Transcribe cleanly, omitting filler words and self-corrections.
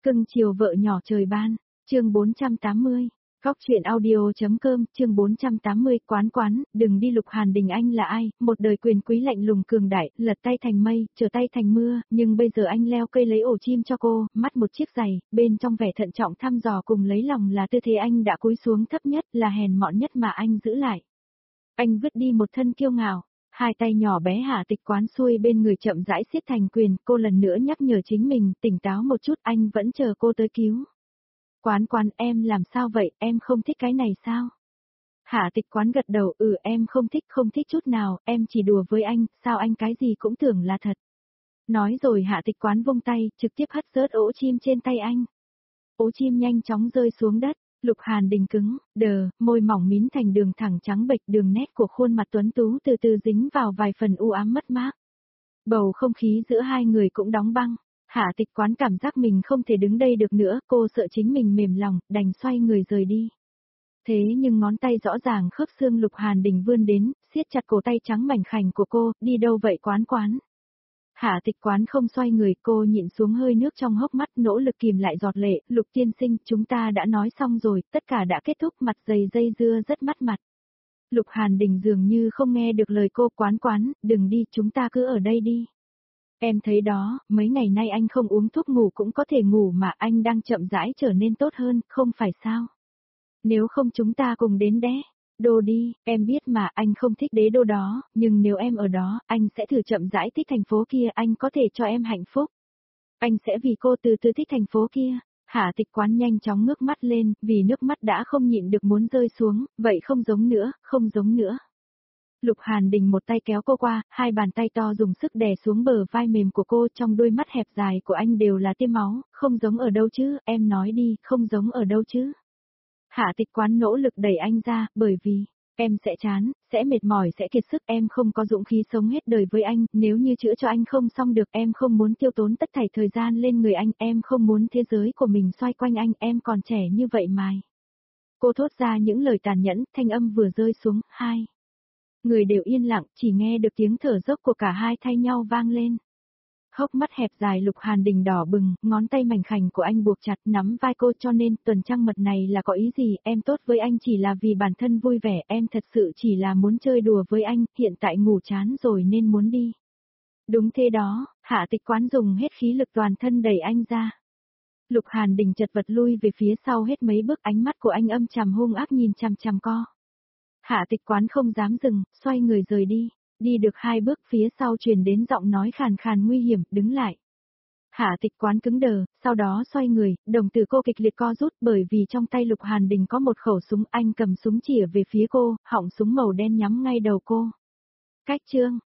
Cưng chiều vợ nhỏ trời ban, chương 480. Góc truyện audio.com, chương 480, quán, đừng đi. Lục Hàn Đình anh là ai, một đời quyền quý lạnh lùng cường đại, lật tay thành mây, trở tay thành mưa, nhưng bây giờ anh leo cây lấy ổ chim cho cô, mắt một chiếc giày, bên trong vẻ thận trọng thăm dò cùng lấy lòng là tư thế anh đã cúi xuống thấp nhất, là hèn mọn nhất mà anh giữ lại. Anh vứt đi một thân kiêu ngạo, hai tay nhỏ bé Hạ Tịch Quán xuôi bên người chậm rãi siết thành quyền, cô lần nữa nhắc nhở chính mình, tỉnh táo một chút, anh vẫn chờ cô tới cứu. Quán, em làm sao vậy, em không thích cái này sao? Hạ Tịch Quán gật đầu, em không thích chút nào, em chỉ đùa với anh, sao anh cái gì cũng tưởng là thật. Nói rồi Hạ Tịch Quán vung tay, trực tiếp hất rớt ổ chim trên tay anh. Ổ chim nhanh chóng rơi xuống đất, Lục Hàn Đình cứng, đờ, môi mỏng mím thành đường thẳng trắng bệch, đường nét của khuôn mặt tuấn tú từ từ dính vào vài phần u ám mất mát. Bầu không khí giữa hai người cũng đóng băng. Hạ Tịch Quán cảm giác mình không thể đứng đây được nữa, cô sợ chính mình mềm lòng, đành xoay người rời đi. Thế nhưng ngón tay rõ ràng khớp xương Lục Hàn Đình vươn đến, siết chặt cổ tay trắng mảnh khảnh của cô, đi đâu vậy Quán? Hạ Tịch Quán không xoay người, cô nhịn xuống hơi nước trong hốc mắt, nỗ lực kìm lại giọt lệ. Lục tiên sinh, chúng ta đã nói xong rồi, tất cả đã kết thúc. Mặt dày dây dưa rất mắt mặt. Lục Hàn Đình dường như không nghe được lời cô. Quán, đừng đi, chúng ta cứ ở đây đi. Em thấy đó, mấy ngày nay anh không uống thuốc ngủ cũng có thể ngủ mà, anh đang chậm rãi trở nên tốt hơn, không phải sao? Nếu không chúng ta cùng đến đế đô đi, em biết mà, anh không thích đế đô đó, nhưng nếu em ở đó, anh sẽ thử chậm rãi thích thành phố kia, anh có thể cho em hạnh phúc. Anh sẽ vì cô từ từ thích thành phố kia. Hạ Tịch Quán nhanh chóng ngước mắt lên, vì nước mắt đã không nhịn được muốn rơi xuống, vậy không giống nữa. Lục Hàn Đình một tay kéo cô qua, hai bàn tay to dùng sức đè xuống bờ vai mềm của cô, trong đôi mắt hẹp dài của anh đều là tia máu, không giống ở đâu chứ, em nói đi, không giống ở đâu chứ. Hạ Tịch Quán nỗ lực đẩy anh ra, bởi vì, em sẽ chán, sẽ mệt mỏi, sẽ kiệt sức, em không có dũng khí sống hết đời với anh, nếu như chữa cho anh không xong được, em không muốn tiêu tốn tất thảy thời gian lên người anh, em không muốn thế giới của mình xoay quanh anh, em còn trẻ như vậy mà. Cô thốt ra những lời tàn nhẫn, thanh âm vừa rơi xuống, hai người đều yên lặng, chỉ nghe được tiếng thở dốc của cả hai thay nhau vang lên. Hốc mắt hẹp dài Lục Hàn Đình đỏ bừng, ngón tay mảnh khảnh của anh buộc chặt nắm vai cô, cho nên tuần trăng mật này là có ý gì, em tốt với anh chỉ là vì bản thân vui vẻ, em thật sự chỉ là muốn chơi đùa với anh, hiện tại ngủ chán rồi nên muốn đi. Đúng thế đó, Hạ Tịch Quán dùng hết khí lực toàn thân đẩy anh ra. Lục Hàn Đình chật vật lui về phía sau hết mấy bước, ánh mắt của anh âm trầm hung ác nhìn chằm chằm co. Hạ Tịch Quán không dám dừng, xoay người rời đi. Đi được hai bước phía sau truyền đến giọng nói khàn khàn nguy hiểm, đứng lại. Hạ Tịch Quán cứng đờ, sau đó xoay người, đồng tử cô kịch liệt co rút bởi vì trong tay Lục Hàn Đình có một khẩu súng, anh cầm súng chĩa về phía cô, họng súng màu đen nhắm ngay đầu cô. Cách chương